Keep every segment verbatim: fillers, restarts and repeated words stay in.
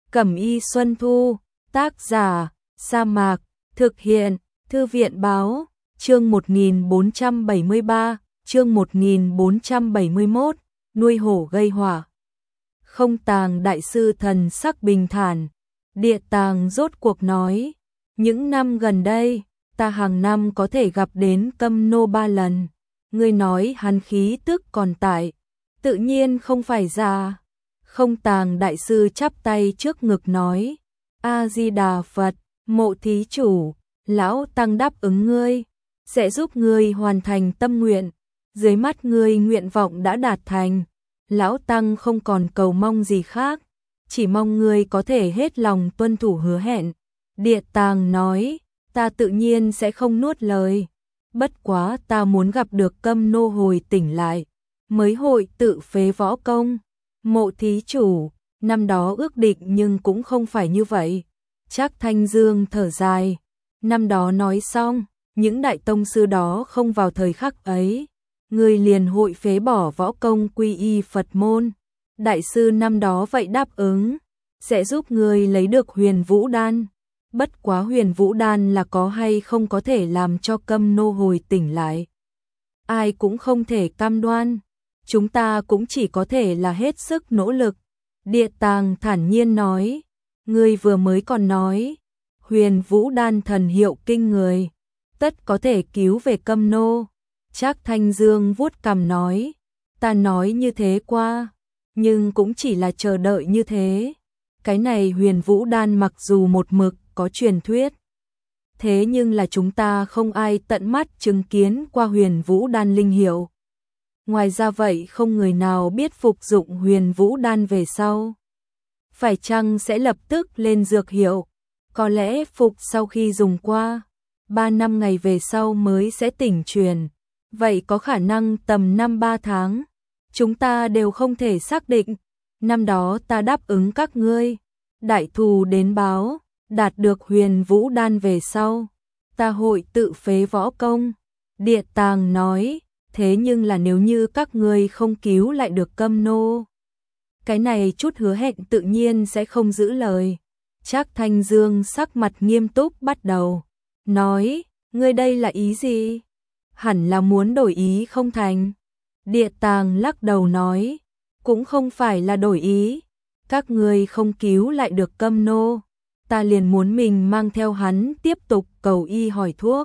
Cẩm y Xuân Thu, tác giả, Sa Mạc, thực hiện, Thư viện Báo, chương một nghìn bốn trăm bảy mươi ba, chương một nghìn bốn trăm bảy mươi mốt, nuôi hổ gây họa. Không Tàng đại sư thần sắc bình thản, Địa Tàng rốt cuộc nói, những năm gần đây, ta hàng năm có thể gặp đến Câm Nô ba lần, ngươi nói hắn khí tức còn tại, tự nhiên không phải già. Không Tàng đại sư chắp tay trước ngực nói, A-di-đà Phật, Mộ thí chủ, lão tăng đáp ứng ngươi, sẽ giúp ngươi hoàn thành tâm nguyện, dưới mắt ngươi nguyện vọng đã đạt thành, lão tăng không còn cầu mong gì khác, chỉ mong ngươi có thể hết lòng tuân thủ hứa hẹn. Địa Tàng nói, ta tự nhiên sẽ không nuốt lời, bất quá ta muốn gặp được Câm Nô hồi tỉnh lại, mới hội tự phế võ công. Mộ thí chủ, năm đó ước định nhưng cũng không phải như vậy. Trác Thanh Dương thở dài, năm đó nói xong, những đại tông sư đó không vào thời khắc ấy, người liền hội phế bỏ võ công quy y Phật môn. Đại sư năm đó vậy đáp ứng, sẽ giúp người lấy được Huyền Vũ Đan. Bất quá Huyền Vũ Đan là có hay không có thể làm cho Câm Nô hồi tỉnh lại, ai cũng không thể cam đoan. Chúng ta cũng chỉ có thể là hết sức nỗ lực. Địa Tàng thản nhiên nói, ngươi vừa mới còn nói, Huyền Vũ Đan thần hiệu kinh người, tất có thể cứu về Câm Nô. Trác Thanh Dương vuốt cằm nói, ta nói như thế qua, nhưng cũng chỉ là chờ đợi như thế. Cái này Huyền Vũ Đan mặc dù một mực có truyền thuyết, thế nhưng là chúng ta không ai tận mắt chứng kiến qua Huyền Vũ Đan linh hiệu. Ngoài ra vậy không người nào biết phục dụng Huyền Vũ Đan về sau phải chăng sẽ lập tức lên dược hiệu, có lẽ phục sau khi dùng qua ba năm ngày về sau mới sẽ tỉnh truyền, vậy có khả năng tầm năm ba tháng, chúng ta đều không thể xác định. Năm đó ta đáp ứng các ngươi, đại thù đến báo, đạt được Huyền Vũ Đan về sau, ta hội tự phế võ công. Địa Tàng nói, thế nhưng là nếu như các ngươi không cứu lại được Câm Nô, cái này chút hứa hẹn tự nhiên sẽ không giữ lời. Trác Thanh Dương sắc mặt nghiêm túc bắt đầu, nói, ngươi đây là ý gì? Hẳn là muốn đổi ý không thành. Địa Tàng lắc đầu nói, cũng không phải là đổi ý, các ngươi không cứu lại được Câm Nô, ta liền muốn mình mang theo hắn tiếp tục cầu y hỏi thuốc.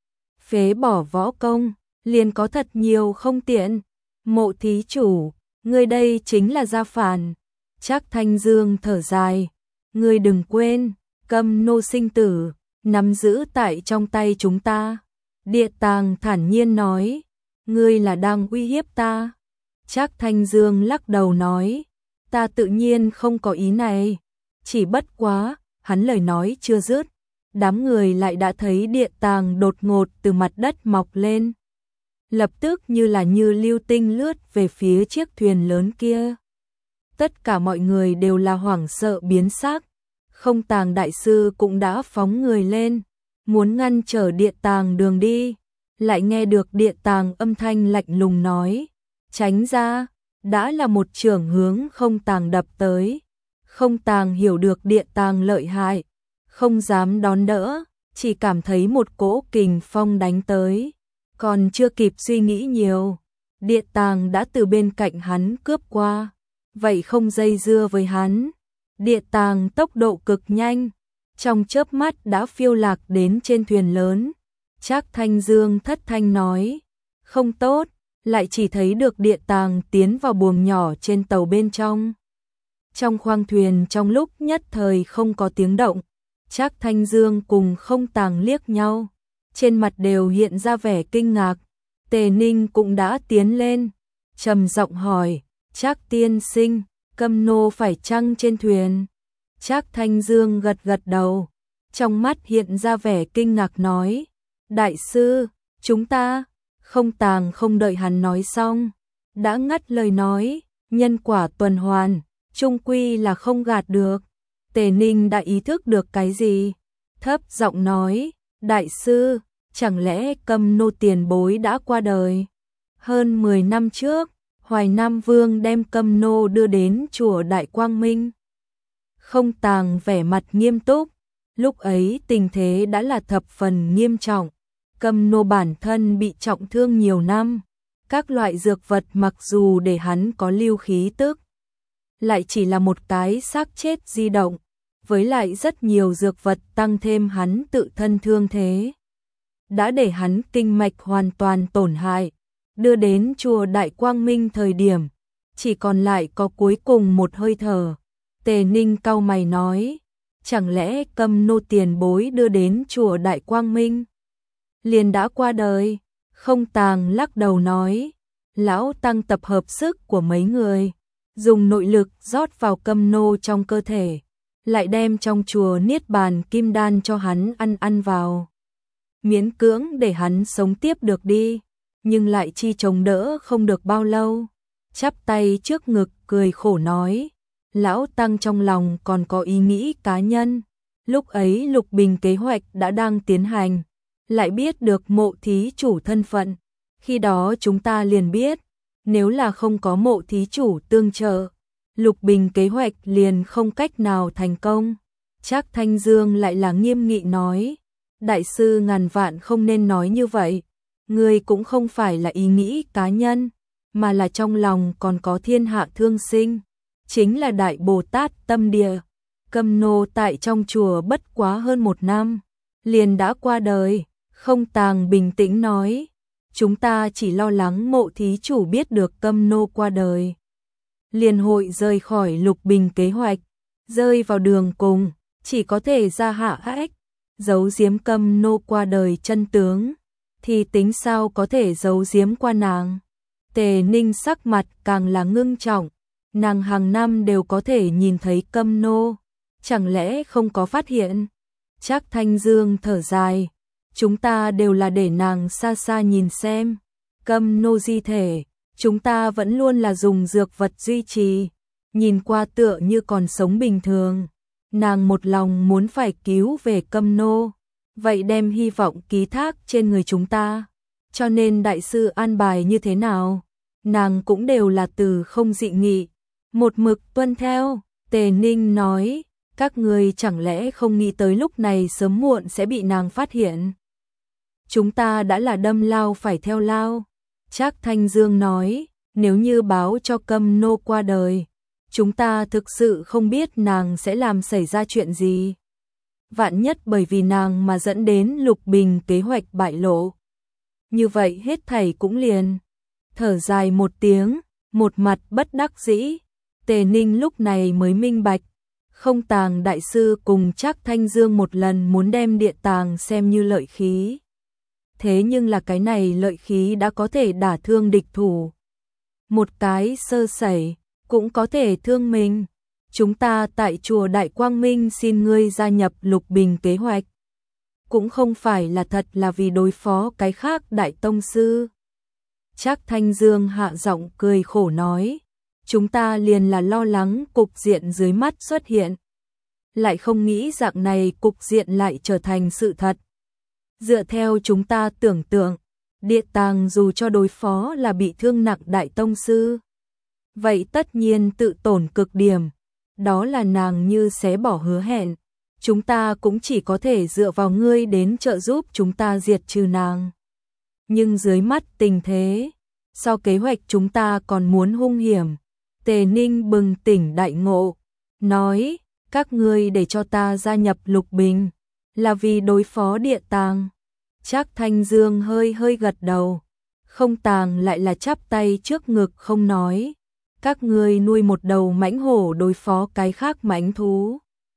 Phế bỏ võ công liền có thật nhiều không tiện. Mộ thí chủ, ngươi đây chính là gia phản. Trác Thanh Dương thở dài, ngươi đừng quên, Câm Nô sinh tử nắm giữ tại trong tay chúng ta. Địa Tàng thản nhiên nói, ngươi là đang uy hiếp ta. Trác Thanh Dương lắc đầu nói, ta tự nhiên không có ý này, chỉ bất quá, hắn lời nói chưa dứt, đám người lại đã thấy Địa Tàng đột ngột từ mặt đất mọc lên, lập tức như là như lưu tinh lướt về phía chiếc thuyền lớn kia. Tất cả mọi người đều là hoảng sợ biến sắc. Không Tàng đại sư cũng đã phóng người lên, muốn ngăn trở Địa Tàng đường đi, lại nghe được Địa Tàng âm thanh lạnh lùng nói, tránh ra, đã là một chưởng hướng Không Tàng đập tới. Không Tàng hiểu được Địa Tàng lợi hại, không dám đón đỡ, chỉ cảm thấy một cỗ kình phong đánh tới. Còn chưa kịp suy nghĩ nhiều, Địa Tàng đã từ bên cạnh hắn cướp qua, vậy không dây dưa với hắn. Địa Tàng tốc độ cực nhanh, trong chớp mắt đã phiêu lạc đến trên thuyền lớn. Trác Thanh Dương thất thanh nói, không tốt, lại chỉ thấy được Địa Tàng tiến vào buồng nhỏ trên tàu bên trong. Trong khoang thuyền trong lúc nhất thời không có tiếng động, Trác Thanh Dương cùng Không Tàng liếc nhau, trên mặt đều hiện ra vẻ kinh ngạc. Tề Ninh cũng đã tiến lên, trầm giọng hỏi, Trác tiên sinh, Câm Nô phải chăng trên thuyền? Trác Thanh Dương gật gật đầu, trong mắt hiện ra vẻ kinh ngạc nói, đại sư, chúng ta. Không Tàng không đợi hắn nói xong, đã ngắt lời nói, nhân quả tuần hoàn, chung quy là không gạt được. Tề Ninh đã ý thức được cái gì, thấp giọng nói, đại sư, chẳng lẽ Câm Nô tiền bối đã qua đời? Hơn mười năm trước, Hoài Nam Vương đem Câm Nô đưa đến chùa Đại Quang Minh. Không Tàng vẻ mặt nghiêm túc, lúc ấy tình thế đã là thập phần nghiêm trọng, Câm Nô bản thân bị trọng thương nhiều năm, các loại dược vật mặc dù để hắn có lưu khí tức, lại chỉ là một cái xác chết di động, với lại rất nhiều dược vật tăng thêm hắn tự thân thương thế, đã để hắn kinh mạch hoàn toàn tổn hại, đưa đến chùa Đại Quang Minh thời điểm, chỉ còn lại có cuối cùng một hơi thở. Tề Ninh cau mày nói, chẳng lẽ Câm Nô tiền bối đưa đến chùa Đại Quang Minh liền đã qua đời? Không Tàng lắc đầu nói, lão tăng tập hợp sức của mấy người, dùng nội lực rót vào Câm Nô trong cơ thể, lại đem trong chùa Niết Bàn Kim Đan cho hắn ăn ăn vào, miễn cưỡng để hắn sống tiếp được đi, nhưng lại chi chống đỡ không được bao lâu, chắp tay trước ngực cười khổ nói, lão tăng trong lòng còn có ý nghĩ cá nhân, lúc ấy Lục Bình kế hoạch đã đang tiến hành, lại biết được Mộ thí chủ thân phận, khi đó chúng ta liền biết, nếu là không có Mộ thí chủ tương trợ, Lục Bình kế hoạch liền không cách nào thành công. Trác Thanh Dương lại là nghiêm nghị nói, đại sư ngàn vạn không nên nói như vậy, người cũng không phải là ý nghĩ cá nhân, mà là trong lòng còn có thiên hạ thương sinh, chính là Đại Bồ Tát tâm địa. Câm Nô tại trong chùa bất quá hơn một năm, liền đã qua đời. Không Tàng bình tĩnh nói, chúng ta chỉ lo lắng Mộ thí chủ biết được Câm Nô qua đời, liền hội rời khỏi Lục Bình kế hoạch, rơi vào đường cùng, chỉ có thể ra hạ ách, giấu giếm Câm Nô qua đời chân tướng, thì tính sao có thể giấu giếm qua nàng. Tề Ninh sắc mặt càng là ngưng trọng, nàng hàng năm đều có thể nhìn thấy Câm Nô, chẳng lẽ không có phát hiện? Trác Thanh Dương thở dài, chúng ta đều là để nàng xa xa nhìn xem, Câm Nô di thể, chúng ta vẫn luôn là dùng dược vật duy trì, nhìn qua tựa như còn sống bình thường, nàng một lòng muốn phải cứu về Câm Nô, vậy đem hy vọng ký thác trên người chúng ta, cho nên đại sư an bài như thế nào, nàng cũng đều là từ không dị nghị, một mực tuân theo. Tề Ninh nói, các người chẳng lẽ không nghĩ tới lúc này sớm muộn sẽ bị nàng phát hiện? Chúng ta đã là đâm lao phải theo lao. Trác Thanh Dương nói, nếu như báo cho Câm Nô qua đời, chúng ta thực sự không biết nàng sẽ làm xảy ra chuyện gì. Vạn nhất bởi vì nàng mà dẫn đến Lục Bình kế hoạch bại lộ. Như vậy hết thảy cũng liền. Thở dài một tiếng, một mặt bất đắc dĩ. Tề Ninh lúc này mới minh bạch. Không Tàng đại sư cùng Trác Thanh Dương một lần muốn đem địa tàng xem như lợi khí. Thế nhưng là cái này lợi khí đã có thể đả thương địch thủ. Một cái sơ sẩy, cũng có thể thương mình. Chúng ta tại chùa Đại Quang Minh xin ngươi gia nhập Lục Bình kế hoạch. Cũng không phải là thật là vì đối phó cái khác đại tông sư. Trác Thanh Dương hạ giọng cười khổ nói. Chúng ta liền là lo lắng cục diện dưới mắt xuất hiện. Lại không nghĩ dạng này cục diện lại trở thành sự thật. Dựa theo chúng ta tưởng tượng, địa tàng dù cho đối phó là bị thương nặng đại tông sư, vậy tất nhiên tự tổn cực điểm. Đó là nàng như xé bỏ hứa hẹn. Chúng ta cũng chỉ có thể dựa vào ngươi đến trợ giúp chúng ta diệt trừ nàng. Nhưng dưới mắt tình thế, so kế hoạch chúng ta còn muốn hung hiểm. Tề Ninh bừng tỉnh đại ngộ, nói, các ngươi để cho ta gia nhập Lục Bình, là vì đối phó địa tàng. Trác Thanh Dương hơi hơi gật đầu, Không Tàng lại là chắp tay trước ngực không nói. Các ngươi nuôi một đầu mãnh hổ đối phó cái khác mãnh thú.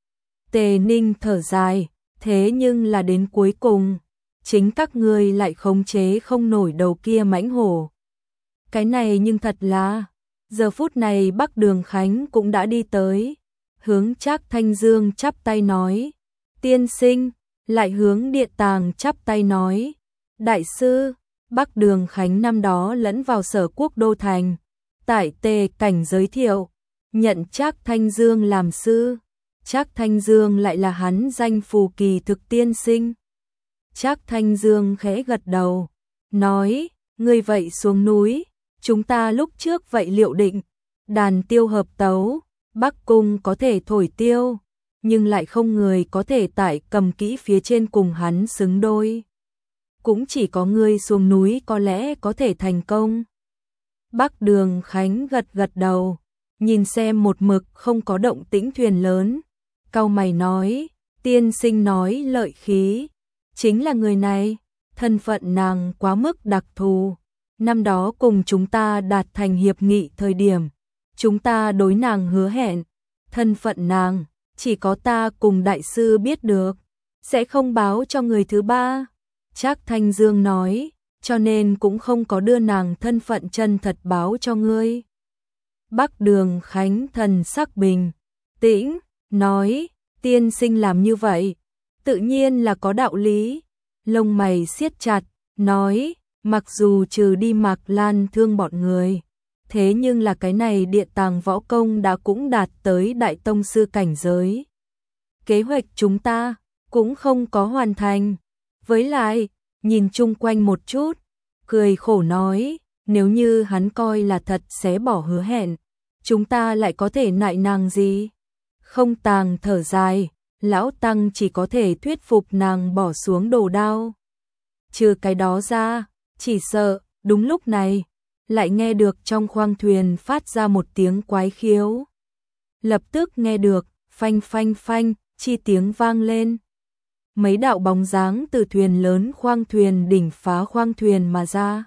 Tề Ninh thở dài, thế nhưng là đến cuối cùng, chính các ngươi lại khống chế không nổi đầu kia mãnh hổ. Cái này nhưng thật là, giờ phút này Bắc Đường Khánh cũng đã đi tới, hướng Trác Thanh Dương chắp tay nói, tiên sinh, lại hướng địa tàng chắp tay nói, đại sư. Bắc Đường Khánh năm đó lẫn vào Sở Quốc đô thành, tại Tề Cảnh giới thiệu, nhận Trác Thanh Dương làm sư. Trác Thanh Dương lại là hắn danh phù kỳ thực tiên sinh. Trác Thanh Dương khẽ gật đầu, nói, ngươi vậy xuống núi, chúng ta lúc trước vậy liệu định, đàn tiêu hợp tấu, Bắc Cung có thể thổi tiêu, nhưng lại không người có thể tại cầm kỹ phía trên cùng hắn xứng đôi. Cũng chỉ có ngươi xuống núi có lẽ có thể thành công. Bắc Đường Khánh gật gật đầu, nhìn xem một mực không có động tĩnh thuyền lớn, cau mày nói, tiên sinh nói lợi khí, chính là người này, thân phận nàng quá mức đặc thù, năm đó cùng chúng ta đạt thành hiệp nghị thời điểm, chúng ta đối nàng hứa hẹn, thân phận nàng, chỉ có ta cùng đại sư biết được, sẽ không báo cho người thứ ba. Trác Thanh Dương nói, cho nên cũng không có đưa nàng thân phận chân thật báo cho ngươi. Bắc Đường Khánh thần sắc bình tĩnh, nói, tiên sinh làm như vậy, tự nhiên là có đạo lý. Lông mày siết chặt, nói, mặc dù trừ đi Mạc Lan Thương bọn người, thế nhưng là cái này địa tàng võ công đã cũng đạt tới đại tông sư cảnh giới. Kế hoạch chúng ta cũng không có hoàn thành. Với lại, nhìn chung quanh một chút, cười khổ nói, nếu như hắn coi là thật sẽ bỏ hứa hẹn, chúng ta lại có thể nại nàng gì? Không Tàng thở dài, lão tăng chỉ có thể thuyết phục nàng bỏ xuống đồ đao. Trừ cái đó ra, chỉ sợ, đúng lúc này, lại nghe được trong khoang thuyền phát ra một tiếng quái khiếu. Lập tức nghe được, phanh phanh phanh, chi tiếng vang lên. Mấy đạo bóng dáng từ thuyền lớn khoang thuyền đỉnh phá khoang thuyền mà ra.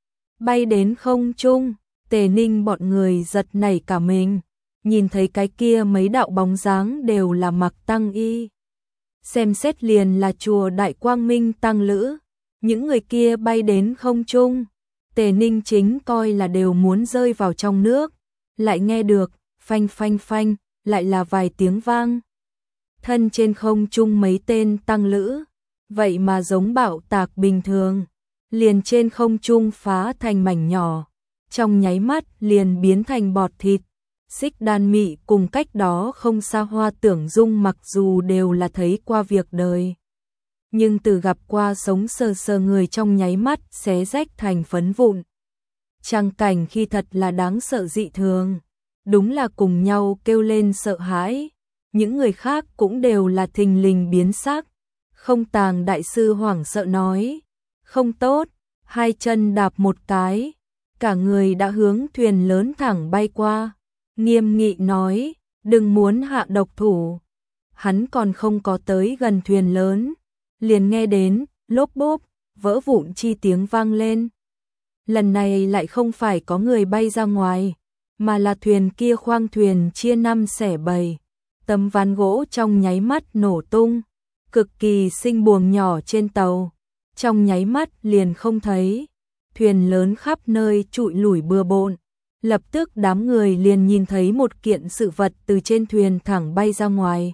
Bay đến không trung, Tề Ninh bọn người giật nảy cả mình, nhìn thấy cái kia mấy đạo bóng dáng đều là mặc tăng y. Xem xét liền là chùa Đại Quang Minh tăng lữ, những người kia bay đến không trung, Tề Ninh chính coi là đều muốn rơi vào trong nước, lại nghe được, phanh phanh phanh, lại là vài tiếng vang. Thân trên không trung mấy tên tăng lữ, vậy mà giống bạo tạc bình thường, liền trên không trung phá thành mảnh nhỏ, trong nháy mắt liền biến thành bọt thịt. Xích Đan Mị cùng cách đó không xa Hoa Tưởng Dung mặc dù đều là thấy qua việc đời, nhưng từ gặp qua sống sờ sờ người trong nháy mắt xé rách thành phấn vụn. Trang cảnh khi thật là đáng sợ dị thường, đúng là cùng nhau kêu lên sợ hãi. Những người khác cũng đều là thình lình biến sắc. Không Tàng đại sư hoảng sợ nói, không tốt, hai chân đạp một cái, cả người đã hướng thuyền lớn thẳng bay qua. Nghiêm nghị nói, đừng muốn hạ độc thủ. Hắn còn không có tới gần thuyền lớn, liền nghe đến, lốp bốp, vỡ vụn chi tiếng vang lên. Lần này lại không phải có người bay ra ngoài, mà là thuyền kia khoang thuyền chia năm xẻ bảy. Tấm ván gỗ trong nháy mắt nổ tung, cực kỳ xinh buồng nhỏ trên tàu, trong nháy mắt liền không thấy, thuyền lớn khắp nơi trụi lủi bừa bộn, lập tức đám người liền nhìn thấy một kiện sự vật từ trên thuyền thẳng bay ra ngoài.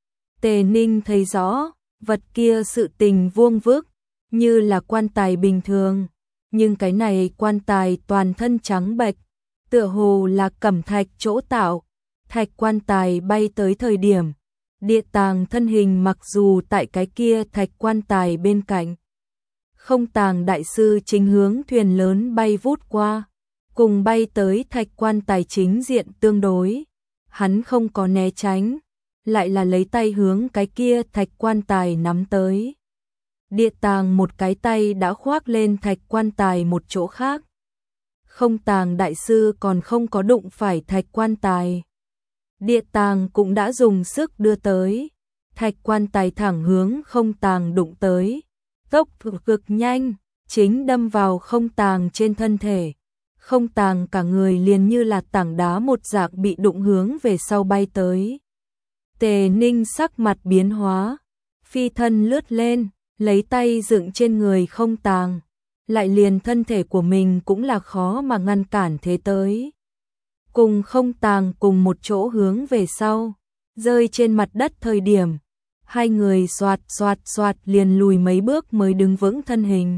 Tề Ninh thấy rõ, vật kia sự tình vuông vức, như là quan tài bình thường, nhưng cái này quan tài toàn thân trắng bệch, tựa hồ là cẩm thạch chỗ tạo. Thạch quan tài bay tới thời điểm, địa tàng thân hình mặc dù tại cái kia thạch quan tài bên cạnh. Không Tàng đại sư chính hướng thuyền lớn bay vút qua, cùng bay tới thạch quan tài chính diện tương đối. Hắn không có né tránh, lại là lấy tay hướng cái kia thạch quan tài nắm tới. Địa tàng một cái tay đã khoác lên thạch quan tài một chỗ khác. Không Tàng đại sư còn không có đụng phải thạch quan tài. Địa tàng cũng đã dùng sức đưa tới, thạch quan tài thẳng hướng Không Tàng đụng tới, tốc độ cực nhanh, chính đâm vào Không Tàng trên thân thể. Không Tàng cả người liền như là tảng đá một dạng bị đụng hướng về sau bay tới. Tề Ninh sắc mặt biến hóa, phi thân lướt lên, lấy tay dựng trên người Không Tàng, lại liền thân thể của mình cũng là khó mà ngăn cản thế tới. Cùng Không Tàng cùng một chỗ hướng về sau, rơi trên mặt đất thời điểm, hai người xoạt xoạt xoạt liền lùi mấy bước mới đứng vững thân hình.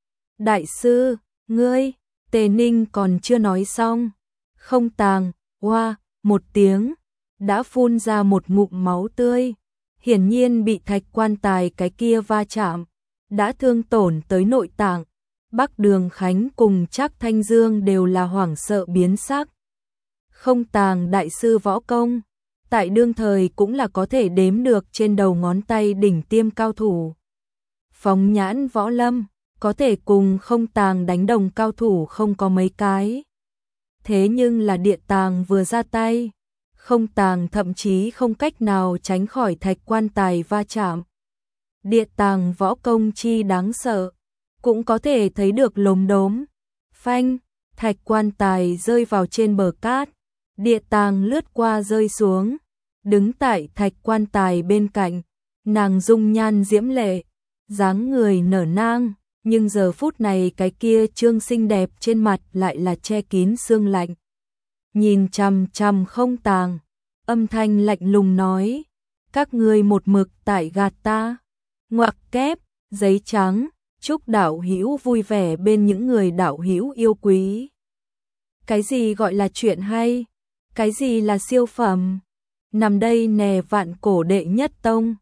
Đại sư, ngươi, Tề Ninh còn chưa nói xong, Không Tàng, oa, một tiếng, đã phun ra một ngụm máu tươi, hiển nhiên bị thạch quan tài cái kia va chạm, đã thương tổn tới nội tạng. Bắc Đường Khánh cùng Trác Thanh Dương đều là hoảng sợ biến sắc. Không Tàng đại sư võ công, tại đương thời cũng là có thể đếm được trên đầu ngón tay đỉnh tiêm cao thủ. Phóng nhãn võ lâm, có thể cùng Không Tàng đánh đồng cao thủ không có mấy cái. Thế nhưng là Địa Tàng vừa ra tay, Không Tàng thậm chí không cách nào tránh khỏi thạch quan tài va chạm. Địa Tàng võ công chi đáng sợ, cũng có thể thấy được lốm đốm. Phanh, thạch quan tài rơi vào trên bờ cát, Địa Tàng lướt qua rơi xuống, đứng tại thạch quan tài bên cạnh, nàng dung nhan diễm lệ, dáng người nở nang, nhưng giờ phút này cái kia trương xinh đẹp trên mặt lại là che kín sương lạnh. Nhìn chằm chằm Không Tàng, âm thanh lạnh lùng nói, các ngươi một mực tại gạt ta. Ngoặc kép, giấy trắng, chúc đạo hữu vui vẻ bên những người đạo hữu yêu quý. Cái gì gọi là chuyện hay? Cái gì là siêu phẩm? Nằm đây nè Vạn Cổ đệ nhất tông.